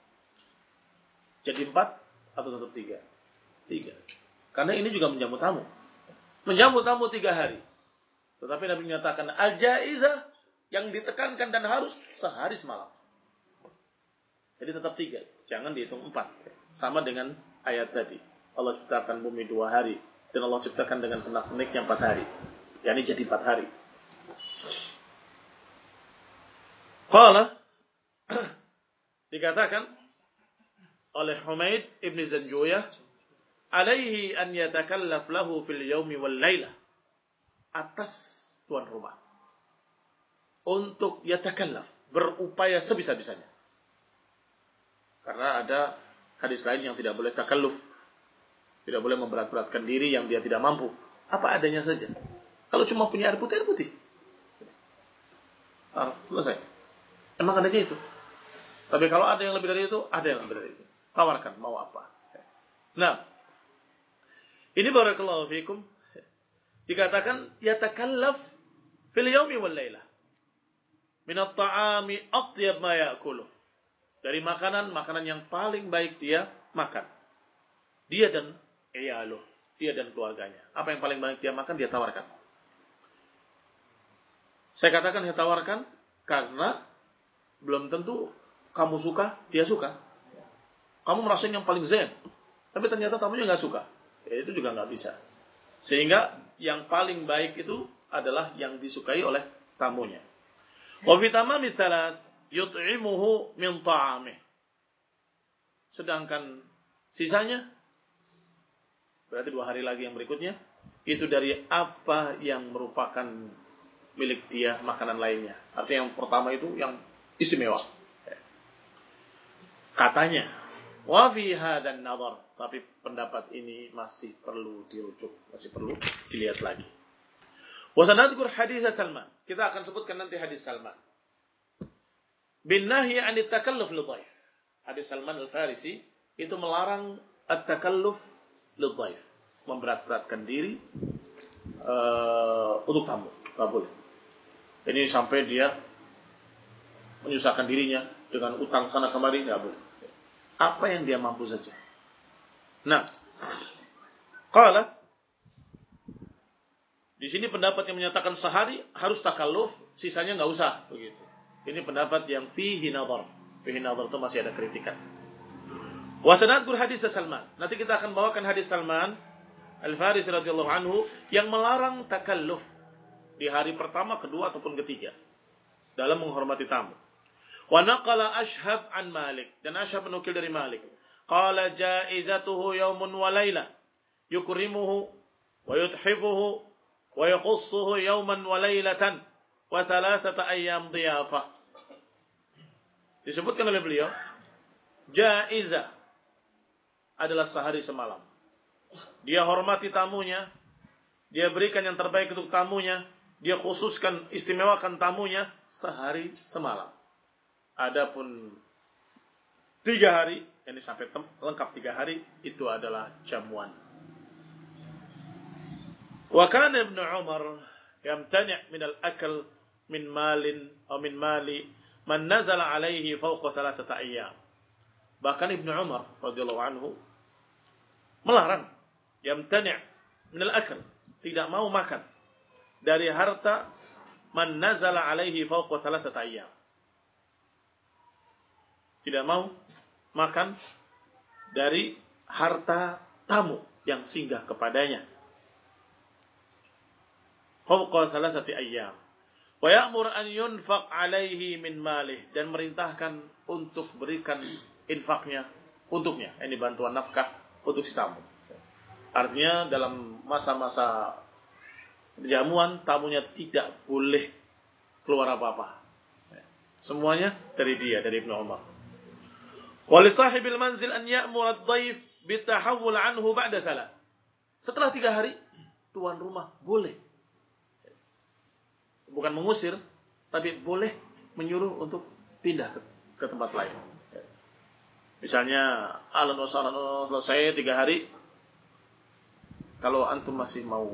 Jadi empat atau tetap tiga? Tiga. Karena ini juga menjamu tamu. Menjamu tamu tiga hari. Tetapi Nabi menyatakan al-jaizah yang ditekankan dan harus sehari semalam. Jadi tetap tiga. Jangan dihitung empat. Sama dengan ayat tadi. Allah ciptakan bumi dua hari. Dan Allah ciptakan dengan pernak-perniknya empat hari. Yani jadi empat hari. Qala dikatakan oleh Humaid ibn Zanjuyah, alaihi an yatakallaf lahu fil yaumi wal lailah, atas tuan rumah untuk yatakallaf, berupaya sebisa-bisanya. Karena ada hadis lain yang tidak boleh takalluf, tidak boleh memberat-beratkan diri yang dia tidak mampu. Apa adanya saja. Kalau cuma punya air putih, air putih. Ah, selesai. Emang adanya itu. Tapi kalau ada yang lebih dari itu, ada yang lebih dari itu. Tawarkan, mau apa. Nah, ini barakallahu fikum. Dikatakan, yatakallaf fil yaumi wal lailah. Minat ta'ami atyab ma ya'kuluh. Dari makanan, makanan yang paling baik dia makan. Dia dan iyaluh, dia dan keluarganya. Apa yang paling baik dia makan, dia tawarkan. Saya katakan dia tawarkan karena belum tentu kamu suka, dia suka. Kamu merasa yang paling zen, tapi ternyata tamunya nggak suka. Ya, itu juga nggak bisa. Sehingga yang paling baik itu adalah yang disukai oleh tamunya. Wa fi tamami tsalat yut'imuhu min ta'amih. Sedangkan sisanya berarti dua hari lagi yang berikutnya itu dari apa yang merupakan milik dia, makanan lainnya. Artinya yang pertama itu yang istimewa. Katanya, wa fi hadzal nazar, tapi pendapat ini masih perlu dirujuk, masih perlu dilihat lagi. Wa sanadkur hadis Salman. Kita akan sebutkan nanti hadis Salman. Bin nahyi 'an at-takalluf lidhaif. Hadis Salman Al-Farisi itu melarang at-takalluf lidhaif, memberat-beratkan diri uh, untuk tamu, enggak boleh. Ini sampai dia menyusahkan dirinya dengan utang sana kemari, enggak boleh. Apa yang dia mampu saja. Nah, qala di sini pendapat yang menyatakan sehari harus takalluf, sisanya enggak usah begitu. Ini pendapat yang fihi nadhar. Fihi nadhar itu masih ada kritikan. Wa sanadkur hadis Salman. Nanti kita akan bawakan hadis Salman Al-Farisi radhiyallahu anhu yang melarang takalluf di hari pertama, kedua ataupun ketiga dalam menghormati tamu. Wa naqala Ashhab an Malik, dan Ashhab menukil dari Malik. Qala jaizatuhu yaumun wa laila yukrimuhu wa yuthifuhu wa yakhussuhu yauman wa lailatan wa thalathata ayyam dhiyafah. Disebutkan oleh beliau, jaizah adalah sehari semalam. Dia hormati tamunya, dia berikan yang terbaik untuk tamunya, dia khususkan, istimewakan tamunya sehari semalam. Adapun tiga hari, ini sampai tem- lengkap tiga hari, itu adalah jamuan. Wa kana Ibnu Umar yamtani' min al-akl min malin atau min mali man nazala alaihi fawqa thalathata ayyam. Bahkan Ibnu Umar radhiyallahu anhu melarang yamtani' min al-akl, tidak mau makan dari harta man nazala alaihi fawqa thalathata ayyam. Tidak mau makan dari harta tamu yang singgah kepadanya. Fawqa thalathati ayyam. Wa ya'mur an yunfaq alaihi min malih, dan merintahkan untuk berikan infaknya untuknya. Ini bantuan nafkah untuk si tamu. Artinya dalam masa-masa jamuan tamunya tidak boleh keluar apa-apa. Semuanya dari dia, dari Ibnu Umar. Wa li sahibil manzil an ya'mur ad-dhaif bitahawul anhu ba'da thalath. Setelah tiga hari, tuan rumah boleh, bukan mengusir, tapi boleh menyuruh untuk pindah ke, ke tempat lain. Misalnya, ahlan wa sahlan, selesai tiga hari, kalau antum masih mau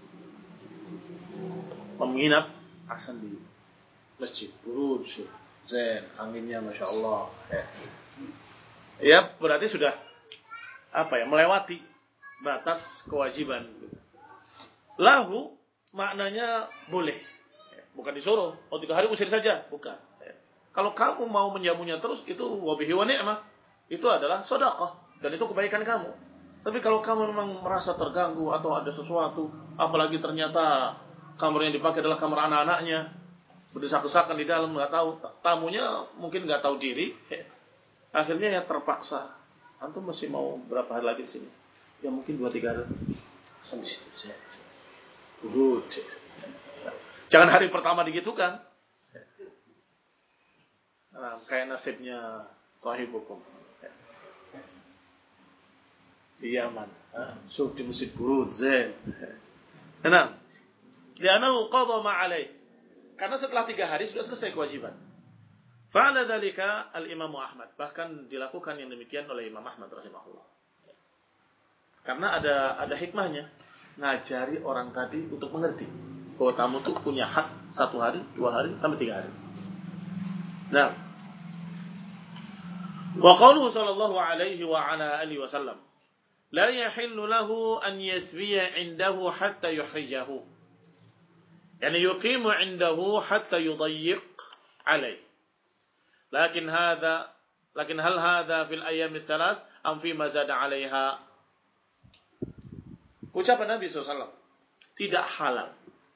menginap, asan di masjid, buruj, zen, anginnya masya Allah. Ya. Ya, berarti sudah apa ya, melewati batas kewajiban. Lahu maknanya boleh, bukan disuruh. Oh, tiga hari usir saja, bukan. Kalau kamu mau menjamunya terus, itu wabihi wa ni'mah, itu adalah sedekah dan itu kebaikan kamu. Tapi kalau kamu memang merasa terganggu atau ada sesuatu, apalagi ternyata kamar yang dipakai adalah kamar anak-anaknya, berdesak-desakan di dalam, nggak tahu, tamunya mungkin nggak tahu diri, akhirnya ya terpaksa. Antum masih mau berapa hari lagi di sini? Ya mungkin dua tiga hari. Sampai situ saya. Good. Jangan hari pertama digitukan. Nah, kayak nasibnya sahibukum di Yaman, syuf di musim burud zain. Nah, li'annahu qadha ma alaih. Karena setelah tiga hari sudah selesai kewajiban. Fa'ala dzalika al-Imam Ahmad, bahkan dilakukan yang demikian oleh Imam Ahmad rahimahullah. Karena ada ada hikmahnya, ngajari orang tadi untuk mengerti bahwa tamu itu punya hak satu hari, dua hari, sampai tiga hari. Nah, wa qauluhu sallallahu alaihi wa ala alihi wasallam, la yahillu lahu an yathwiya 'indahu hatta yuhrijahu. Yani yuqimu 'indahu hatta yudayyiq 'alayh. Lakin hadha lakin hal hadha fil ayyam ats-tsalath am fi ma zada 'alayha? Ucapan Nabi sallallahu alaihi wasallam, tidak halal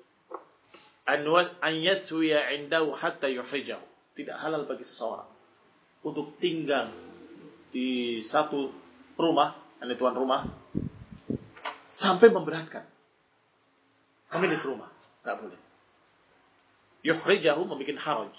an yathwiya 'indahu hatta yuhrijahu. Tidak halal bagi seseorang untuk tinggal di satu rumah, ini tuan rumah, sampai memberatkan pemilik rumah. Tak boleh. Yukhrijahu, membuat haraj.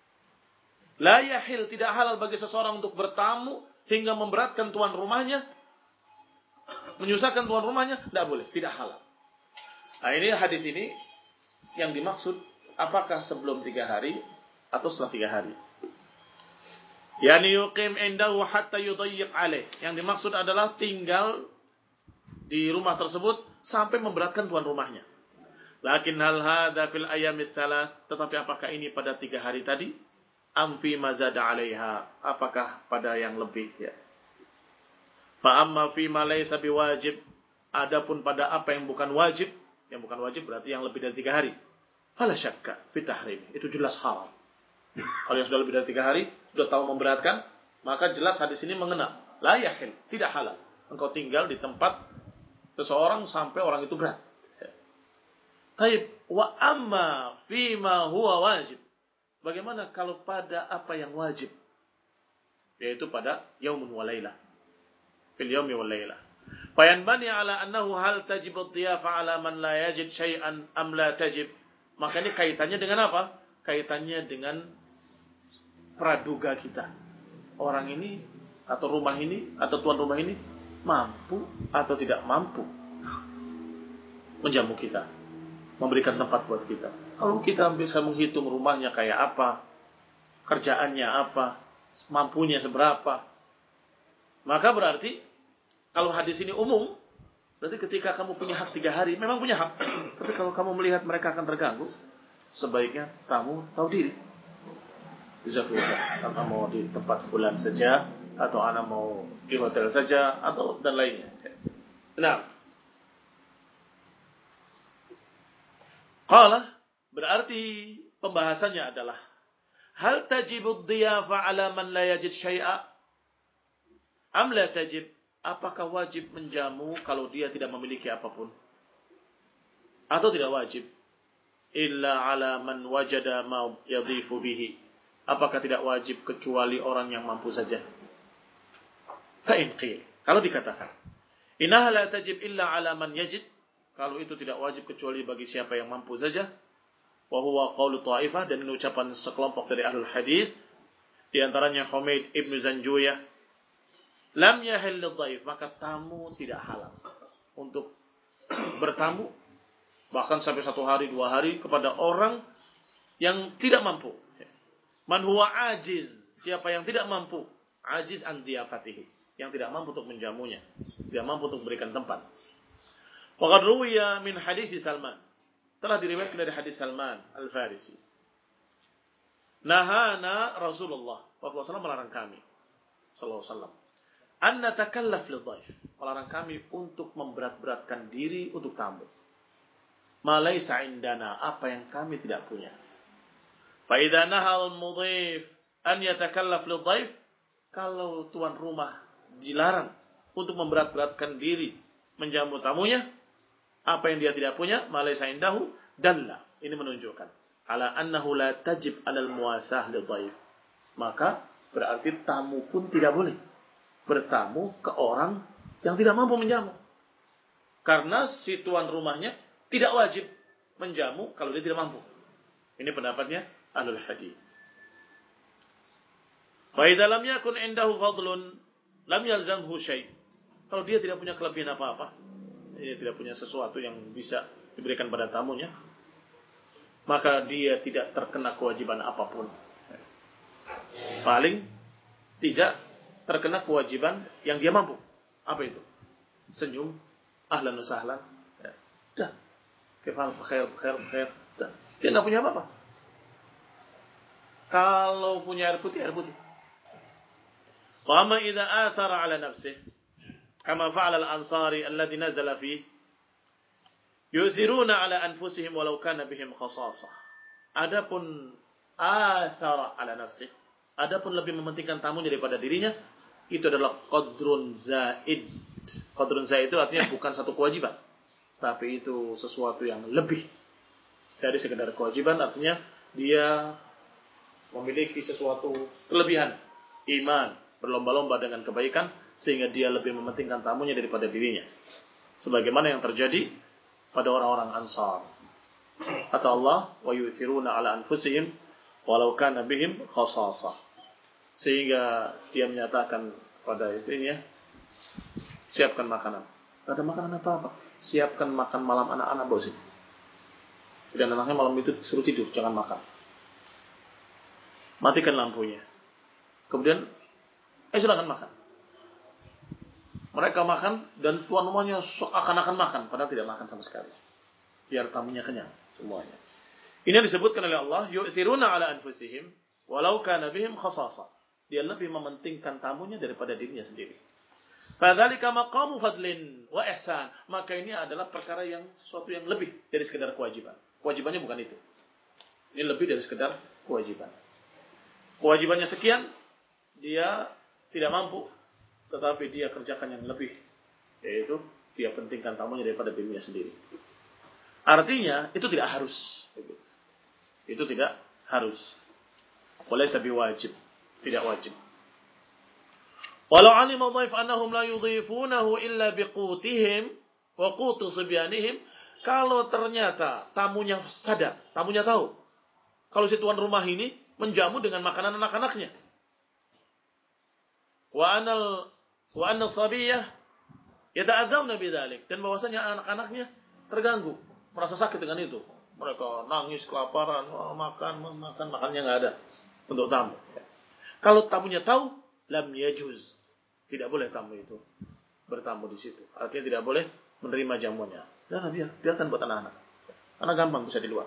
La yahil, tidak halal bagi seseorang untuk bertamu hingga memberatkan tuan rumahnya, menyusahkan tuan rumahnya, tidak boleh, tidak halal. Nah, ini hadis ini yang dimaksud, apakah sebelum tiga hari atau setelah tiga hari. Yani yuqim indahu hatta yudayyiq alaih. Yang dimaksud adalah tinggal di rumah tersebut sampai memberatkan tuan rumahnya. Lakin hal hadza fil ayyamits tsalath, tetapi apakah ini pada tiga hari tadi? Am fi mazada 'alaiha, apakah pada yang lebih ya. Fa amma fi ma laysa biwajib, adapun pada apa yang bukan wajib, yang bukan wajib berarti yang lebih dari tiga hari. Fala syakka fi tahrim, itu jelas haram. Kalau yang sudah lebih dari tiga hari, sudah tahu memberatkan, maka jelas hadis ini mengena. La yahil, tidak halal engkau tinggal di tempat seseorang sampai orang itu berat. Taib, wa amma fima huwa wajib. Bagaimana kalau pada apa yang wajib? Yaitu pada yaumun wa laylah. Fil yaumi wal laylah. Fayanbani ala annahu hal tajib ad-diyafa ala man la yajid syai'an am la tajib. Maka ini kaitannya dengan apa? Kaitannya dengan praduga kita. Orang ini atau rumah ini atau tuan rumah ini mampu atau tidak mampu menjamu kita, memberikan tempat buat kita. Kalau kita bisa menghitung rumahnya kayak apa, kerjaannya apa, mampunya seberapa, maka berarti kalau hadis ini umum, berarti ketika kamu punya hak tiga hari, memang punya hak. Tapi kalau kamu melihat mereka akan terganggu, sebaiknya kamu tahu diri. Bisa keluar, anak mau di tempat fulan saja, atau anak mau di hotel saja, atau dan lainnya. Nah, qala, berarti pembahasannya adalah hal tajibud diyafa ala man la yajid syai'a am la tajib? Apakah wajib menjamu kalau dia tidak memiliki apapun? Atau tidak wajib? Illa ala man wajada ma yadhifu bihi. Apakah tidak wajib kecuali orang yang mampu saja? Fa'in qil, kalau dikatakan innaha la tajib illa ala man yajid, kalau itu tidak wajib kecuali bagi siapa yang mampu saja, wa huwa qaulu ta'ifah, dan ini ucapan sekelompok dari ahlul hadis, di antaranya Humaid ibn Zanjuyah, lam yahil lidhaif, maka tamu tidak halal untuk bertamu bahkan sampai satu hari dua hari kepada orang yang tidak mampu. Man huwa ajiz, siapa yang tidak mampu, ajiz an diyafatihi, yang tidak mampu untuk menjamunya, tidak mampu untuk memberikan tempat. Waqad ruwiya min hadis Salman, telah diriwayatkan dari hadis Salman Al-Farisi. Nahana Rasulullah sallallahu alaihi wasallam, melarang kami sallallahu alaihi wasallam an natakallaf lidhaif, melarang kami untuk memberat-beratkan diri untuk tamu. Ma laisa indana, apa yang kami tidak punya. Fa idza nahal mudhif an yatakallaf lidhaif, kalau tuan rumah dilarang untuk memberat-beratkan diri menjamu tamunya, apa yang dia tidak punya, ma laisa indahu, dalla, ini menunjukkan ala annahu la tajib 'alal muwasah li dhaif. Maka berarti tamu pun tidak boleh bertamu ke orang yang tidak mampu menjamu. Karena si tuan rumahnya tidak wajib menjamu kalau dia tidak mampu. Ini pendapatnya ahlul hadis. Fa idza lam yakun indahu fadlun lam yalzamhu syai'. Kalau dia tidak punya kelebihan apa-apa, dia tidak punya sesuatu yang bisa diberikan pada tamunya, maka dia tidak terkena kewajiban apapun. Paling tidak terkena kewajiban yang dia mampu. Apa itu? Senyum, ahlan wa sahlan. Ya. Dah. Kefal, khair, khair, khair. Dah. Dia nggak punya apa-apa. Kalau punya air putih, air putih. Wa amma idza athara ala nafsihi kama fa'ala al-ansari alladhi nazala fihi yu'thiruna ala anfusihim walau kana bihim khasasah. Adapun athara ala nafsihi, adapun lebih mementingkan tamunya daripada dirinya, itu adalah qadrun zaid. Qadrun zaid itu artinya bukan satu kewajiban, tapi itu sesuatu yang lebih dari sekedar kewajiban. Artinya dia memiliki sesuatu kelebihan, iman, berlomba-lomba dengan kebaikan, sehingga dia lebih mementingkan tamunya daripada dirinya. Sebagaimana yang terjadi pada orang-orang Ansar. Kata Allah, wa yu'thiruna ala anfusihim walau kana bihim khasasah. Sehingga dia menyatakan pada istrinya, siapkan makanan. Tidak ada makanan apa-apa. Siapkan makan malam anak-anak bos ini. Dan anaknya malam itu suruh tidur, jangan makan. Matikan lampunya. Kemudian, eh silakan makan. Mereka makan dan tuan rumahnya seakan-akan makan, padahal tidak makan sama sekali. Biar tamunya kenyang semuanya. Ini yang disebutkan oleh Allah, yu'thiruna ala anfusihim walau kana bihim khasasah. Dia lebih mementingkan tamunya daripada dirinya sendiri. Fadzalika maqamu fadlin wa ihsan. Maka ini adalah perkara yang sesuatu yang lebih dari sekedar kewajiban. Kewajibannya bukan itu. Ini lebih dari sekedar kewajiban. Kewajibannya sekian, dia tidak mampu, tetapi dia kerjakan yang lebih, yaitu dia pentingkan tamunya daripada dirinya sendiri. Artinya itu tidak harus. Itu tidak harus. Walaysa biwajib, tidak wajib. Walau alima dhaif annahum la yudhifunahu illa biqutihim wa qutu sibyanihim. Kalau ternyata tamunya sadar, tamunya tahu, kalau si tuan rumah ini menjamu dengan makanan anak-anaknya. Wa anal wa anna sabiyah yata'adzawna bidzalik, dan bahwasanya anak-anaknya terganggu, merasa sakit dengan itu. Mereka nangis kelaparan, oh, makan, makan, makannya enggak ada untuk tamu. Kalau tamunya tahu, lam yajuz. Tidak boleh tamu itu bertamu di situ. Artinya tidak boleh menerima jamuannya. Jangan biar, biarkan buat anak-anak. Anak gampang bisa di luar.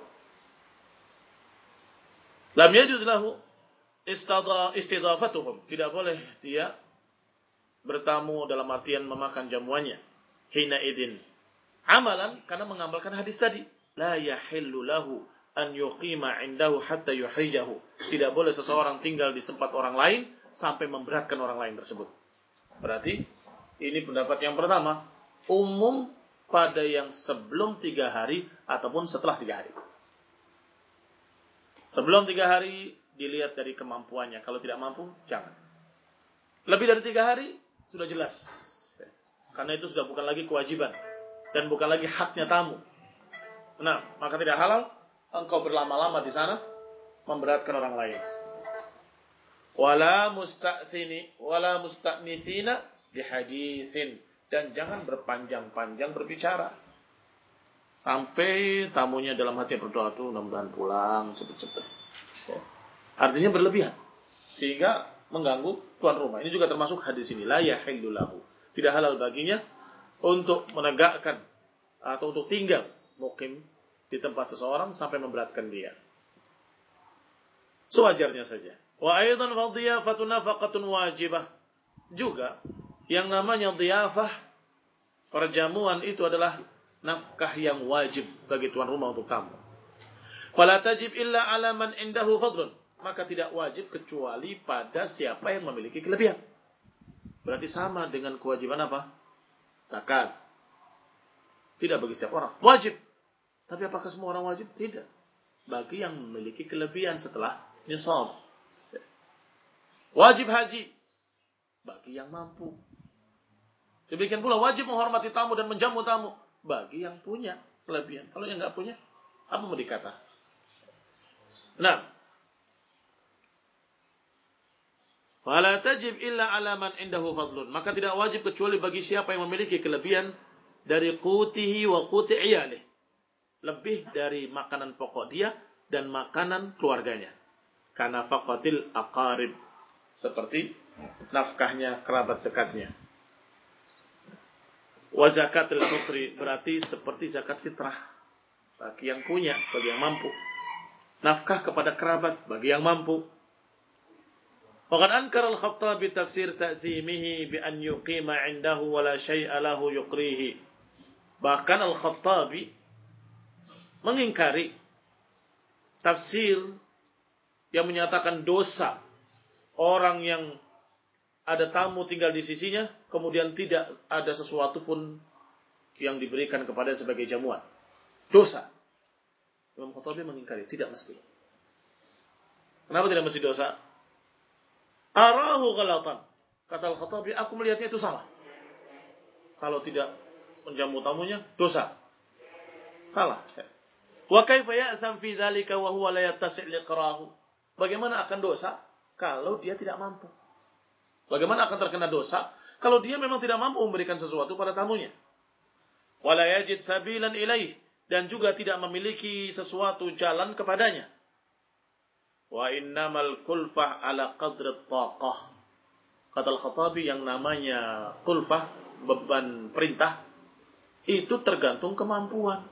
Lam yajuz lahu istidafatuhum. Tidak boleh dia bertamu dalam artian memakan jamuannya. Hina idin. Amalan, karena mengamalkan hadis tadi. La yahillu lahu an yuqima indahu hatta yuhrijahu. Tidak boleh seseorang tinggal di tempat orang lain sampai memberatkan orang lain tersebut. Berarti ini pendapat yang pertama, umum pada yang sebelum tiga hari ataupun setelah tiga hari. Sebelum tiga hari dilihat dari kemampuannya. Kalau tidak mampu, jangan. Lebih dari tiga hari sudah jelas, karena itu sudah bukan lagi kewajiban dan bukan lagi haknya tamu. Nah, maka tidak halal engkau berlama-lama di sana memberatkan orang lain. Wala musta'thini wala musta'nithina bihaditsin, dan jangan berpanjang-panjang berbicara sampai tamunya dalam hati berdoa tuh mudah-mudahan pulang cepat-cepat. Ya. Artinya berlebihan sehingga mengganggu tuan rumah. Ini juga termasuk hadis ini, la yahillu lahu. Tidak halal baginya untuk menegakkan atau untuk tinggal mukim di tempat seseorang sampai memberatkan dia. Sewajarnya saja. Wa aidan fadhiyafatun nafaqatun wajibah. Juga yang namanya dhiyafah, perjamuan itu adalah nafkah yang wajib bagi tuan rumah untuk tamu. Fala tajib illa ala man indahu fadlun. Maka tidak wajib kecuali pada siapa yang memiliki kelebihan. Berarti sama dengan kewajiban apa? Zakat. Tidak bagi setiap orang. Wajib. Tapi apakah semua orang wajib? Tidak. Bagi yang memiliki kelebihan setelah nisab. Wajib haji bagi yang mampu. Demikian pula wajib menghormati tamu dan menjamu tamu bagi yang punya kelebihan. Kalau yang nggak punya, apa mau dikata? Nah, fala tajib illa ala man indahu fadlun. Maka tidak wajib kecuali bagi siapa yang memiliki kelebihan dari qutihi wa quti iyalih. Lebih dari makanan pokok dia dan makanan keluarganya. Karena faqatil aqarib. Seperti nafkahnya kerabat dekatnya. Wa zakatul fitri berarti seperti zakat fitrah bagi yang punya, bagi yang mampu. Nafkah kepada kerabat bagi yang mampu. Waqad ankara al-Khattabi tafsir ta'zimihi bi an yuqima 'indahu wa la syai'a lahu yuqrihi. Bahkan al-Khattabi mengingkari tafsir yang menyatakan dosa orang yang ada tamu tinggal di sisinya, kemudian tidak ada sesuatu pun yang diberikan kepada sebagai jamuan. Dosa. Imam Khattabi mengingkari, tidak mesti. Kenapa tidak mesti dosa? Arahu ghalatan. Kata Al-Khattabi, aku melihatnya itu salah. Kalau tidak menjamu tamunya, dosa. Salah. Wa kaifa ya'tham fi dzalika wa huwa la yattasi' liqrahu. Bagaimana akan dosa kalau dia tidak mampu? Bagaimana akan terkena dosa kalau dia memang tidak mampu memberikan sesuatu pada tamunya? Wala yajid sabilan ilaih, dan juga tidak memiliki sesuatu jalan kepadanya. Wa innamal kulfah ala qadri taqah. Kata Al-Khattabi, yang namanya kulfah, beban perintah, itu tergantung kemampuan.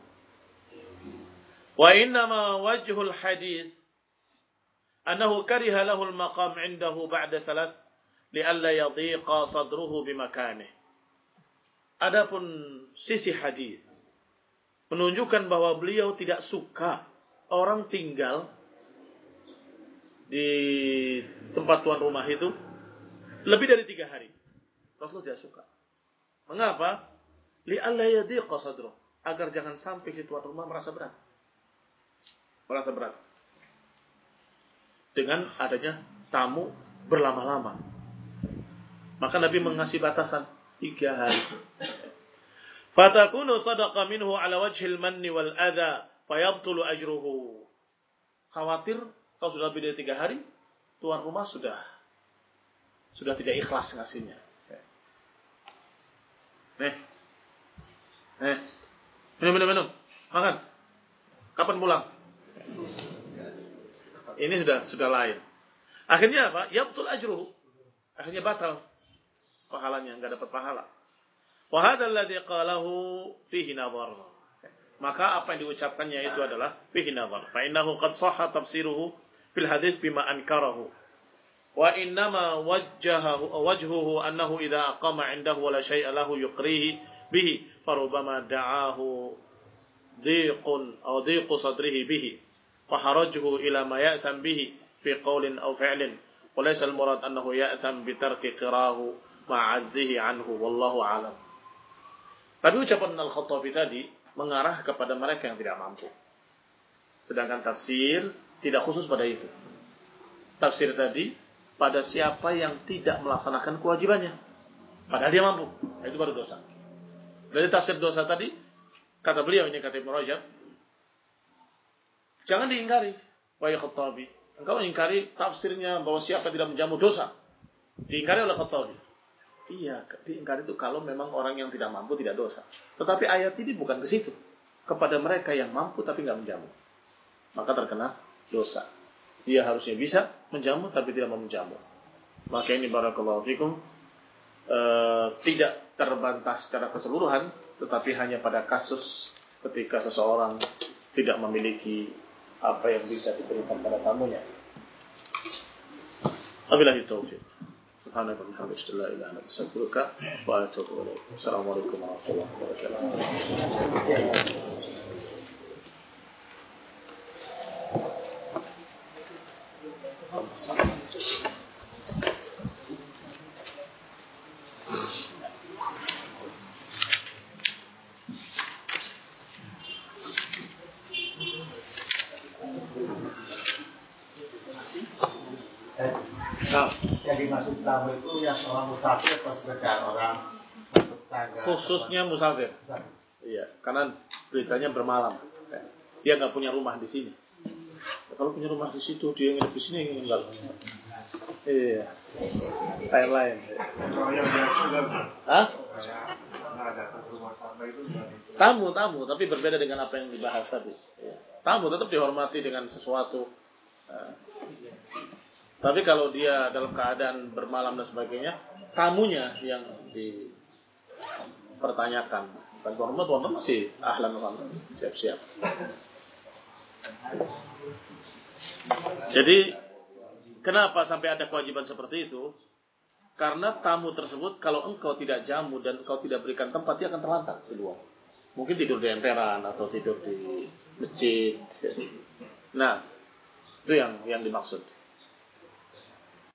Wa innama wajhul hadith annahu kariha lahu al-maqam 'indahu ba'da thalath li'alla yadhiqa sadruhu bimakanih. Adapun sisi hadis menunjukkan bahwa beliau tidak suka orang tinggal di tempat tuan rumah itu lebih dari tiga hari. Rasulullah tidak suka. Mengapa? Li'alla yadhiqa sadruhu, agar jangan sampai si tuan rumah merasa berat. Merasa berat dengan adanya tamu berlama-lama. Maka Nabi mengasih batasan tiga hari. Fatakunu sadaqa minhu ala wajhil manni wal adha fayabtulu ajruhu. Khawatir kalau sudah lebih dari tiga hari, tuan rumah sudah sudah tidak ikhlas ngasihnya. Nih, nih, minum, minum, minum, makan. Kapan pulang? Ini sudah sudah lain. Akhirnya apa? Yabtul ajruhu. Akhirnya batal pahalanya, enggak dapat pahala. Wa hadzal ladzi qalahu fihi nadhar. Maka apa yang diucapkannya itu adalah fihi nadhar. Fa innahu qad sahha tafsiruhu fil hadits bima ankarahu. Wa innama wajjahu wajhuhu annahu idza aqama 'indahu wa la syai'a lahu yuqrihi bihi farubama da'ahu dhiqun aw dhiqu sadrihi bihi wa harajuhu ila ma ya'tham bihi fi qawlin aw fi'lin wa laysa al-murad annahu ya'tham bi tarki qirahu ma'azzihi anhu wallahu a'lam. Tapi ucapan Al-Khattabi tadi mengarah kepada mereka yang tidak mampu. Sedangkan tafsir tidak khusus pada itu. Tafsir tadi pada siapa yang tidak melaksanakan kewajibannya, padahal dia mampu, itu baru dosa. Dari tafsir dosa tadi, kata beliau ini, kata Ibnu Rajab, jangan diingkari, wahai Khattabi. Engkau ingkari tafsirnya bahwa siapa tidak menjamu dosa. Diingkari oleh Khattabi. Iya, diingkari itu kalau memang orang yang tidak mampu tidak dosa. Tetapi ayat ini bukan ke situ. Kepada mereka yang mampu tapi tidak menjamu, maka terkena dosa. Dia harusnya bisa menjamu tapi tidak mau menjamu. Maka ini barakallahu fikum e, tidak terbantah secara keseluruhan, tetapi hanya pada kasus ketika seseorang tidak memiliki apa yang bisa diberikan pada tamunya. Wabillahi taufiq. Subhanaka wa bihamdika la ilaha illa anta astaghfiruka wa atubu ilaik. Assalamualaikum warahmatullahi wabarakatuh. Nah, Jadi maksud tamu itu yang orang musafir atau sekedar orang masuk tangga? Khususnya musafir. Iya, karena beritanya bermalam. Dia nggak punya rumah di sini. Kalau punya rumah di situ, dia nginep di sini enggak. Iya. Lain-lain. kalau yang biasa enggak. Hah? Enggak ada rumah tangga itu enggak. Tamu, tamu, tapi berbeda dengan apa yang dibahas tadi. Ya. Tamu tetap dihormati dengan sesuatu. Nah. Tapi kalau dia dalam keadaan bermalam dan sebagainya, tamunya yang dipertanyakan. Dan hormat, hormat masih ahlan hormat, siap-siap. Jadi, kenapa sampai ada kewajiban seperti itu? Karena tamu tersebut, kalau engkau tidak jamu dan engkau tidak berikan tempat, dia akan terlantar di luar. Mungkin tidur di emperan atau tidur di masjid. Nah, itu yang yang dimaksud.